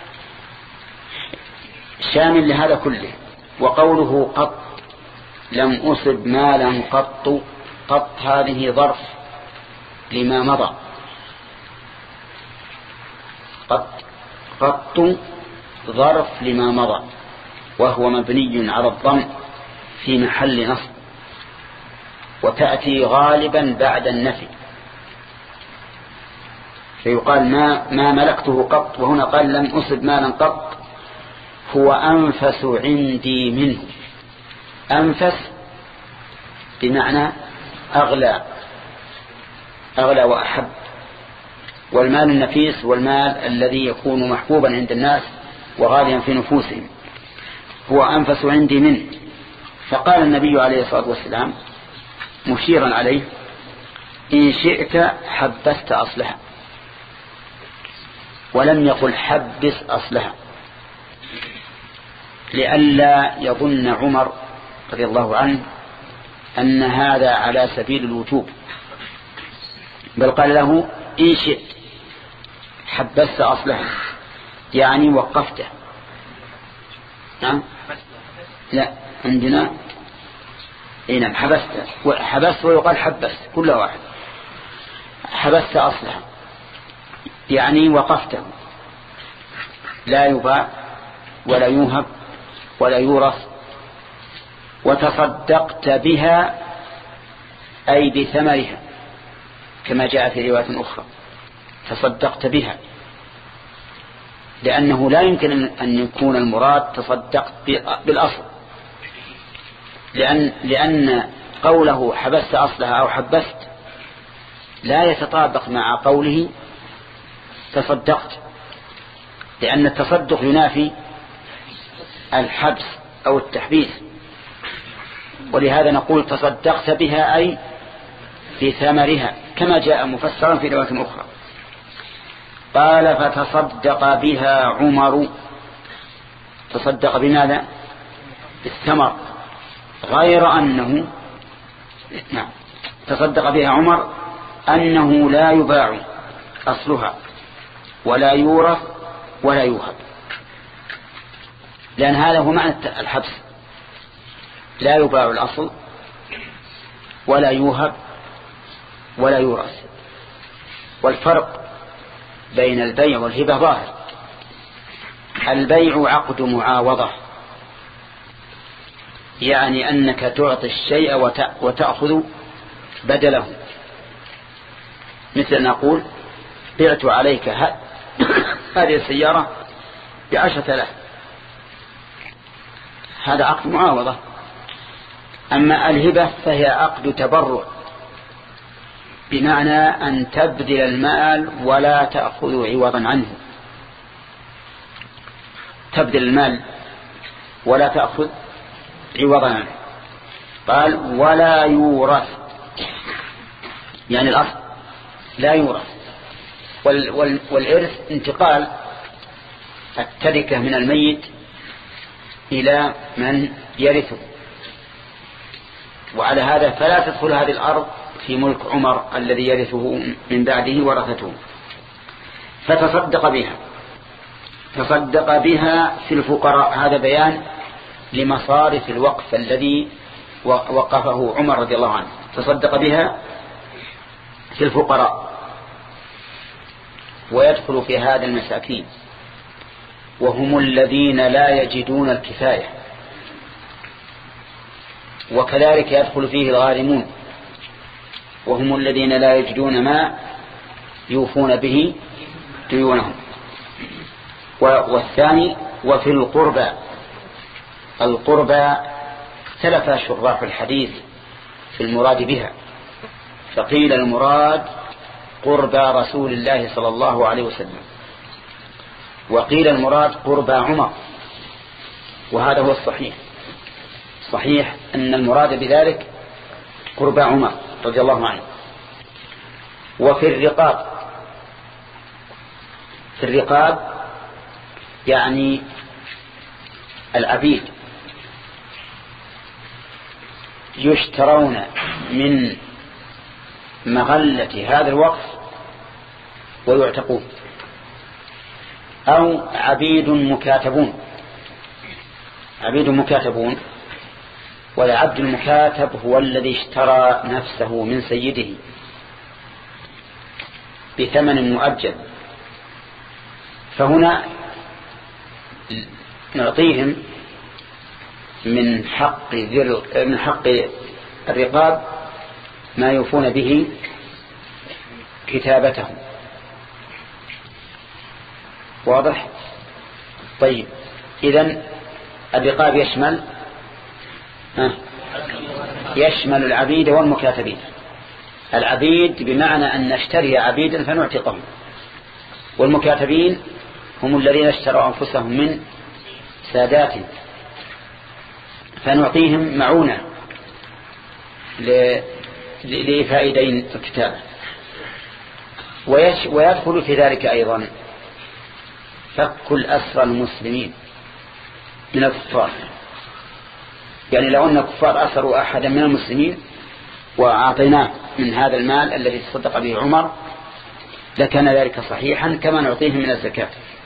[SPEAKER 1] شامل لهذا كله. وقوله قط لم أصب مالا قط، قط هذه ظرف لما مضى. قط قط ظرف لما مضى وهو مبني على الضم في محل نصب، وتأتي غالبا بعد النفي، فيقال ما, ما ملكته قط، وهنا قال لم أصب مالا قط، هو أنفس عندي منه. أنفس بمعنى أغلى أغلى وأحب، والمال النفيس والمال الذي يكون محبوبا عند الناس وغاليا في نفوسهم، هو أنفس عندي منه. فقال النبي عليه الصلاة والسلام مشيرا عليه: إن شئت حبست أصلها، ولم يقل حبس أصلها، لئلا يظن عمر رضي الله عنه أن هذا على سبيل الوجوب، بل قال له: إن شئت حبست أصلها، يعني وقفته. نعم لا عندنا نعم حبست حبست ويقال حبست، كل واحد. حبست أصلها يعني وقفته، لا يباع ولا يوهب ولا يورث. وتصدقت بها أي بثمرها، كما جاء في رواية أخرى تصدقت بها، لأنه لا يمكن أن يكون المراد تصدقت بالأصل، لأن, لأن قوله حبست أصلها أو حبست لا يتطابق مع قوله تصدقت، لأن التصدق ينافي الحبس أو التحبيس، ولهذا نقول تصدقت بها أي بثمرها، كما جاء مفسرا في رواية أخرى. قال: فتصدق بها عمر. تصدق بماذا؟ بالثمر، غير أنه نعم تصدق بها عمر أنه لا يباع أصلها ولا يورث ولا يوهب، لأن هذا هو معنى الحبس، لا يباع الأصل ولا يوهب ولا يورث. والفرق بين البيع والهبة ظاهر. البيع عقد معاوضة، يعني أنك تعطي الشيء وتأخذ بدله، مثل نقول: بعت عليك هذه السيارة بعشرة آلاف، هذا عقد معاوضة. أما الهبة فهي عقد تبرع، بمعنى أن تبذل المال ولا تأخذ عوضا عنه، تبذل المال ولا تأخذ عوضا عنه. قال: ولا يورث، يعني الأصل لا يورث. وال وال والإرث انتقال التركة من الميت إلى من يرثه، وعلى هذا فلا تدخل هذه الأرض في ملك عمر الذي يرثه من بعده ورثته. فتصدق بها، تصدق بها في الفقراء، هذا بيان لمصارف الوقف الذي وقفه عمر رضي الله عنه. تصدق بها في الفقراء، ويدخل في هذا المساكين، وهم الذين لا يجدون الكفاية، وكذلك يدخل فيه الغارمون، وهم الذين لا يجدون ما يوفون به ديونهم. والثاني وفي القربى. القربى اختلف شراح الحديث في المراد بها، فقيل المراد قربى رسول الله صلى الله عليه وسلم، وقيل المراد قربى عمر، وهذا هو الصحيح. صحيح أن المراد بذلك قربى عمر رضي الله عنه. وفي الرقاب، في الرقاب يعني العبيد يشترون من مغلة هذا الوقف ويعتقون، أو عبيد مكاتبون. عبيد مكاتبون، والعبد المكاتب هو الذي اشترى نفسه من سيده بثمن مؤجل. فهنا نعطيهم من حق من حق الرقاب ما يوفون به كتابتهم. واضح؟ طيب، إذن الرقاب يشمل يشمل العبيد والمكاتبين. العبيد بمعنى أن نشتري عبيدا فنعتقهم، والمكاتبين هم الذين اشتروا أنفسهم من سادات فنعطيهم معونة لإيفاء دين الكتابة. ويدخل في ذلك أيضا فك الأسرى المسلمين من الكفار. يعني لو أن الكفار أسروا أحدا من المسلمين وأعطيناه من هذا المال الذي تصدق به عمر لكان ذلك صحيحا كما نعطيه من الزكاة.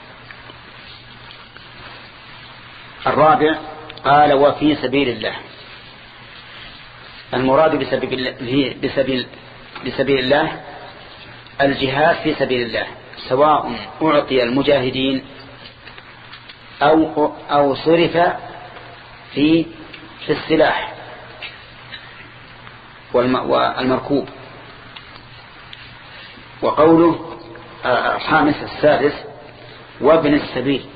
[SPEAKER 1] الرابع قال وفي سبيل الله. المراد بسبيل الله, بسبيل, بسبيل الله الجهاد في سبيل الله، سواء أعطي المجاهدين أو, أو صرف في, في السلاح والمركوب. وقوله الخامس السادس وابن السبيل،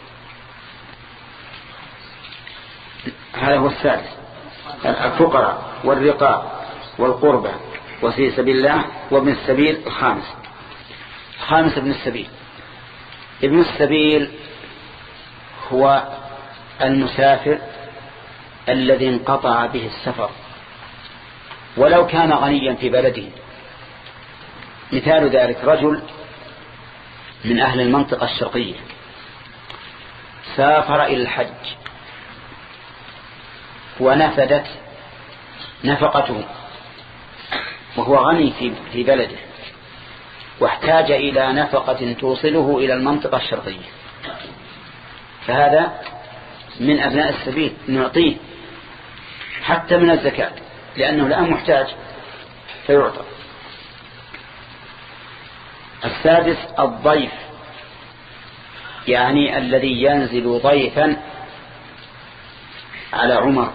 [SPEAKER 1] هذا هو السادس، الفقراء والرقاب والقربى وفي سبيل الله وابن السبيل الخامس. الخامس ابن السبيل. ابن السبيل هو المسافر الذي انقطع به السفر ولو كان غنيا في بلده. مثال ذلك رجل من أهل المنطقة الشرقية سافر إلى الحج ونفدت نفقته وهو غني في بلده واحتاج إلى نفقة توصله إلى المنطقة الشرقية، فهذا من أبناء السبيل نعطيه حتى من الزكاة لأنه الآن محتاج فيعطى. السادس الضيف، يعني الذي ينزل ضيفا على عمر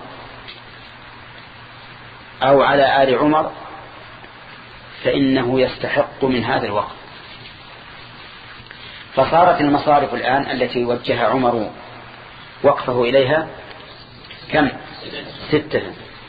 [SPEAKER 1] أو على آل عمر فإنه يستحق من هذا الوقت. فصارت المصارف الآن التي وجه عمر وقفه إليها كم؟ ستة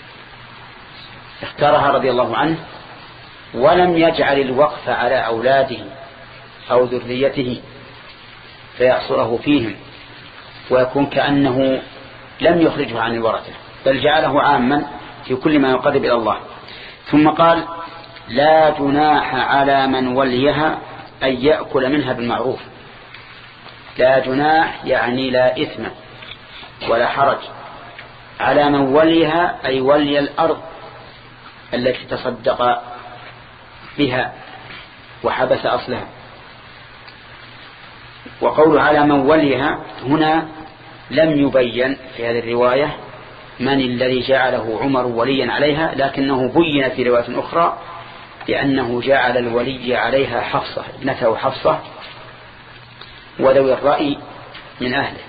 [SPEAKER 1] اختارها رضي الله عنه، ولم يجعل الوقف على أولاده أو ذريته فيعصره فيهم ويكون كأنه لم يخرجه عن الورثة، بل جعله عاما في كل ما يقرب إلى الله. ثم قال لا جناح على من وليها أن يأكل منها بالمعروف. لا جناح يعني لا إثم ولا حرج على من وليها أي ولي الأرض التي تصدق بها وحبس أصلها. وقول على من وليها هنا لم يبين في هذه الرواية من الذي جعله عمر وليا عليها، لكنه بين في رواية أخرى لأنه جعل الولي عليها حفصة ابنته حفصة وذوي الرأي من أهله.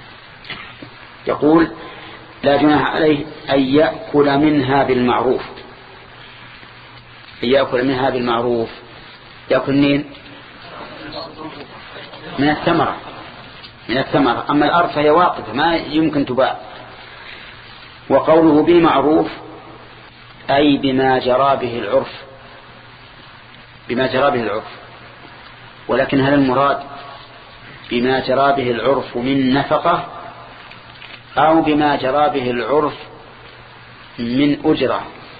[SPEAKER 1] يقول لا جناح عليه أن يأكل منها بالمعروف. أن يأكل منها بالمعروف يأكل منين؟ من الثمرة، من الثمرة. أما الأرض فهي واقفة ما يمكن تباع. وقوله بالمعروف أي بما جرى به العرف، بما جرى به العرف. ولكن هل المراد بما جرى به العرف من نفقة أو بما جرى به العرف من أجرة؟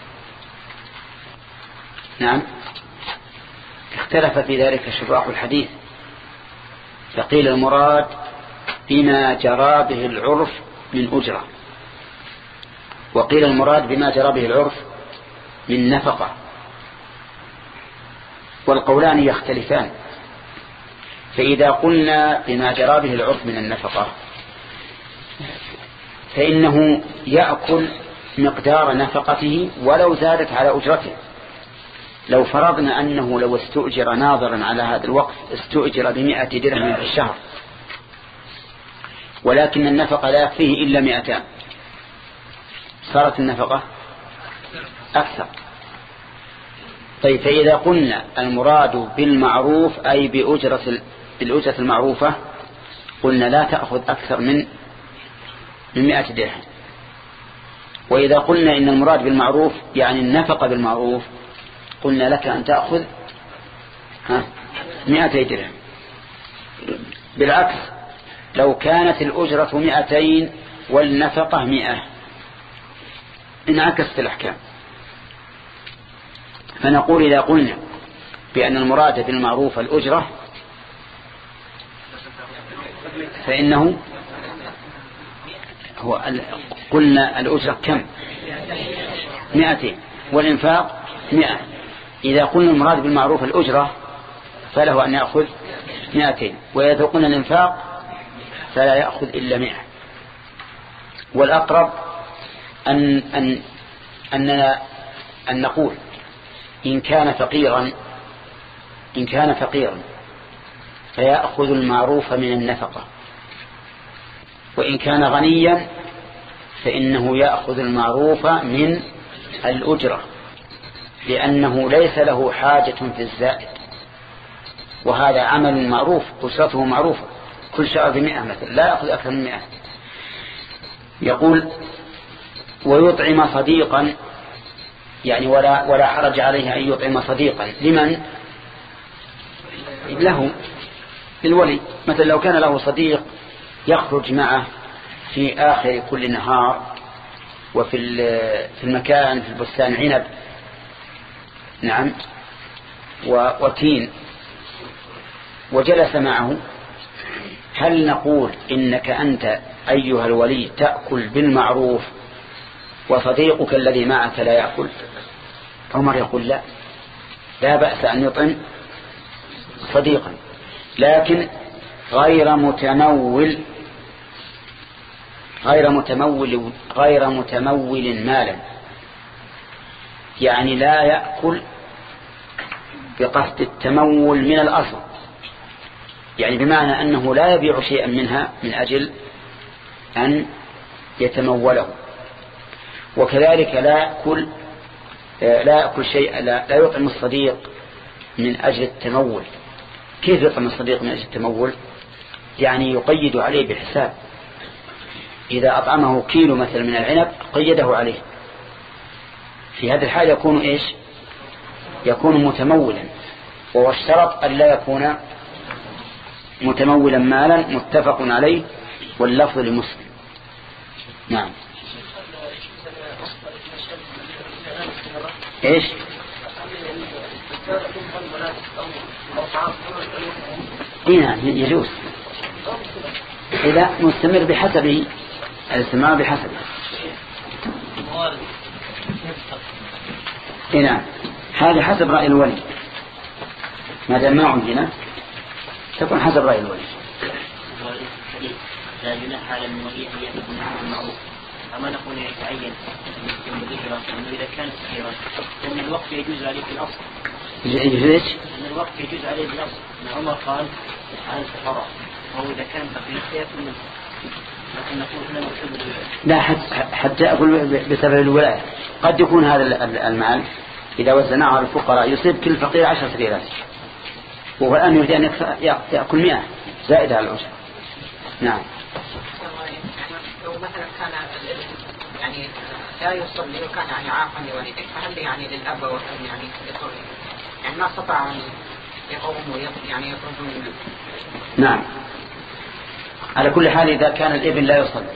[SPEAKER 1] نعم، اختلف في ذلك شراح الحديث، فقيل المراد بما جرى به العرف من أجرة، وقيل المراد بما جرى به العرف من نفقة، والقولان يختلفان. فإذا قلنا بما جرى به العرف من النفقة فإنه يأكل مقدار نفقته ولو زادت على أجرته. لو فرضنا أنه لو استؤجر ناظرا على هذا الوقف استؤجر بمئة درهم في الشهر ولكن النفقة لا يكفيه إلا مئتان، صارت النفقة أكثر. طيب فإذا قلنا المراد بالمعروف أي بأجرة بالأجرة المعروفة قلنا لا تأخذ أكثر من من مئة درهم. وإذا قلنا إن المراد بالمعروف يعني النفقة بالمعروف قلنا لك أن تأخذ مئتي درهم. بالعكس لو كانت الأجرة مئتين والنفقة مئة انعكست الأحكام. فنقول إذا قلنا بأن المراد بالمعروف الأجرة فإنه هو قلنا الأجرة كم؟ مئتين والإنفاق مئة. إذا قلنا المراد بالمعروف الأجرة فله أن يأخذ مئتين، وإذا قلنا الإنفاق فلا يأخذ إلا مئة. والأقرب أن, أن, أننا أن نقول إن كان فقيرا إن كان فقيرا فيأخذ المعروف من النفقة، وإن كان غنيا فإنه يأخذ المعروف من الأجرة، لأنه ليس له حاجة في الزائد، وهذا عمل معروف أجرته معروفة كل شهر بمئة مثلا لا يأخذ أكثر من مئة. يقول ويطعم صديقا يعني ولا, ولا حرج عليه أن يطعم صديقا لمن له للولي. مثلا لو كان له صديق يخرج معه في آخر كل نهار وفي في المكان في البستان عنب نعم وتين وجلس معه، هل نقول إنك أنت أيها الولي تأكل بالمعروف وصديقك الذي معك لا يأكل؟ عمر يقول لا لا بأس أن يطعم صديقا، لكن غير متمول غير متمول غير متمول مالا، يعني لا يأكل بقصد التمول من الأصل، يعني بمعنى أنه لا يبيع شيئا منها من أجل أن يتموله. وكذلك لا يأكل لا يأكل شيء لا, لا يطعم الصديق من أجل التمول. كيف يطعم الصديق من أجل التمول؟ يعني يقيد عليه بحساب، إذا أطعمه كيلو مثلا من العنب قيده عليه، في هذا الحال يكون إيش؟ يكون متمولا، وهو الشرط أن لا يكون متمولا مالا، متفق عليه واللفظ لمسلم. نعم إيش؟ نعم يجوز إذا مستمر بحسبه، الاستمرار بحسبه. نعم هذا حسب رأي الولي، ما دام ما عندنا تكون حسب رأي الولي.
[SPEAKER 3] لا جناح على المولي أن يأخذ المعروف، أما نقول يتعين أنه إذا كان سكيرا أن الوقت يجوز عليه في الأصل.
[SPEAKER 1] يجوز إيش؟
[SPEAKER 3] أن الوقت يجوز عليه في الأصل. أن عمر قال عن الفقراء وهو إذا كان فقير سيأكل منه، لكن نقول هنا نحب
[SPEAKER 1] لا حتى أقول بسبب الولاية. قد يكون هذا المال إذا وزناه على الفقراء يصيب كل فقير عشر سكيرات، وهو الآن يريد أن يأكل مئة زائدة على العشر. نعم.
[SPEAKER 5] لو مثلا كان يعني لا يصلي وكان يعني عاقا لوالديه، فهل يعني للأب والأم يعني يصلي يعني ما استطاع أن يقوموا يعني يخرجون منه؟
[SPEAKER 1] نعم على كل حال إذا كان الابن لا يصلي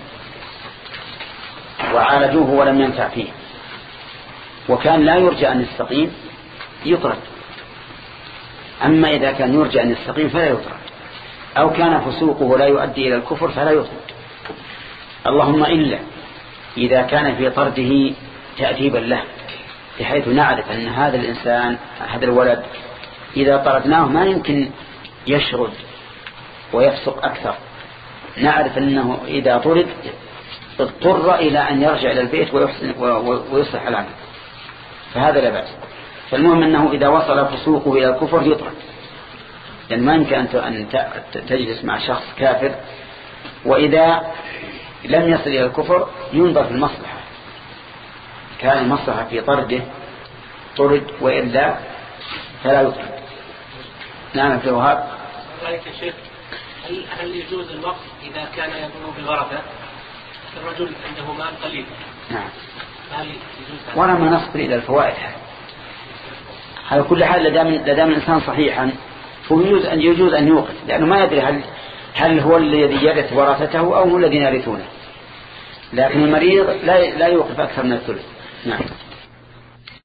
[SPEAKER 1] وعالجوه ولم ينفع فيه وكان لا يرجى أن يستقيم يطرد. أما إذا كان يرجى أن يستقيم فلا يطرد، أو كان فسوقه لا يؤدي إلى الكفر فلا يطرد. اللهم إلا إذا كان في طرده تأديبا له، بحيث نعرف أن هذا الإنسان هذا الولد إذا طردناه ما يمكن يشرد ويفسق أكثر، نعرف أنه إذا طرد اضطر إلى أن يرجع إلى البيت ويحسن ويصلح العمل، فهذا لا بأس. فالمهم أنه إذا وصل فسوقه إلى الكفر يطرد، لأن ما يمكن أن تجلس مع شخص كافر وإذا لم يصل إلى الكفر ينظر في المصلحة، كان المصلحة في طرده طرد، وإلا فلا يطرد. نعم في الوهاب.
[SPEAKER 2] ذلك الشيخ، هل, هل يجوز الوقف إذا كان يظن بالورثة الرجل عنده مال قليل؟
[SPEAKER 1] نعم.
[SPEAKER 2] هل يجوز؟
[SPEAKER 1] وأنا ما نصبر إلى الفوائد. على كل حال لدام الإنسان صحيحا فيجوز أن يجوز أن يوقف، لأنه ما يدري هل هل هو الذي يرث ورثته أو هم الذين يرثونه. لكن المريض لا لا يوقف أكثر من الثلث. نعم.